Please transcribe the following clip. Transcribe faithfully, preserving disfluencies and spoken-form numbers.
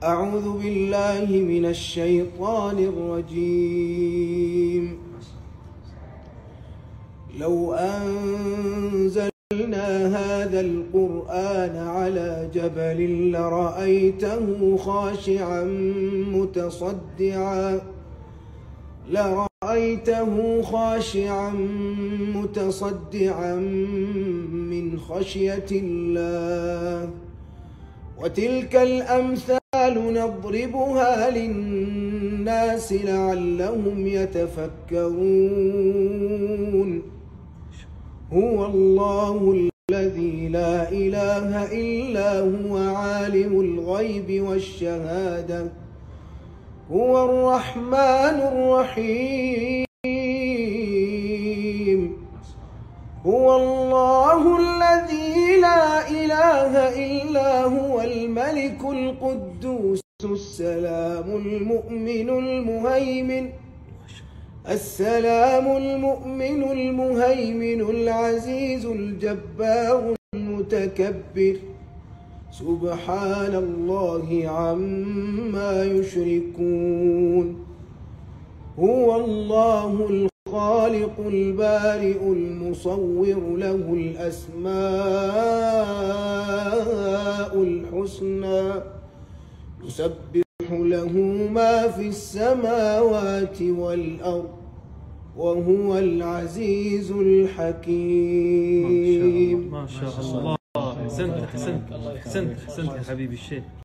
أعوذ بالله من الشيطان الرجيم. لو أنزلنا هذا القرآن على جبل لرأيته خاشعا متصدعا لرأيته خاشعا متصدعا من خشية الله. وتلك الأمثال نضربها للناس لعلهم يتفكرون. هو الله الذي لا إله إلا هو عالم الغيب والشهادة هو الرحمن الرحيم. هو الله الذي لا إله إلا هو الملك القدوس السلام المؤمن المهيمن السلام المؤمن المهيمن العزيز الجبار المتكبر. سبحان الله عما يشركون. هو الله الخالق البارئ المصور له الأسماء الحسنى يسبح له ما في السماوات والأرض وهو العزيز الحكيم. ما شاء الله ما شاء الله. أحسنت أحسنت أحسنت أحسنت يا حبيبي الشيخ.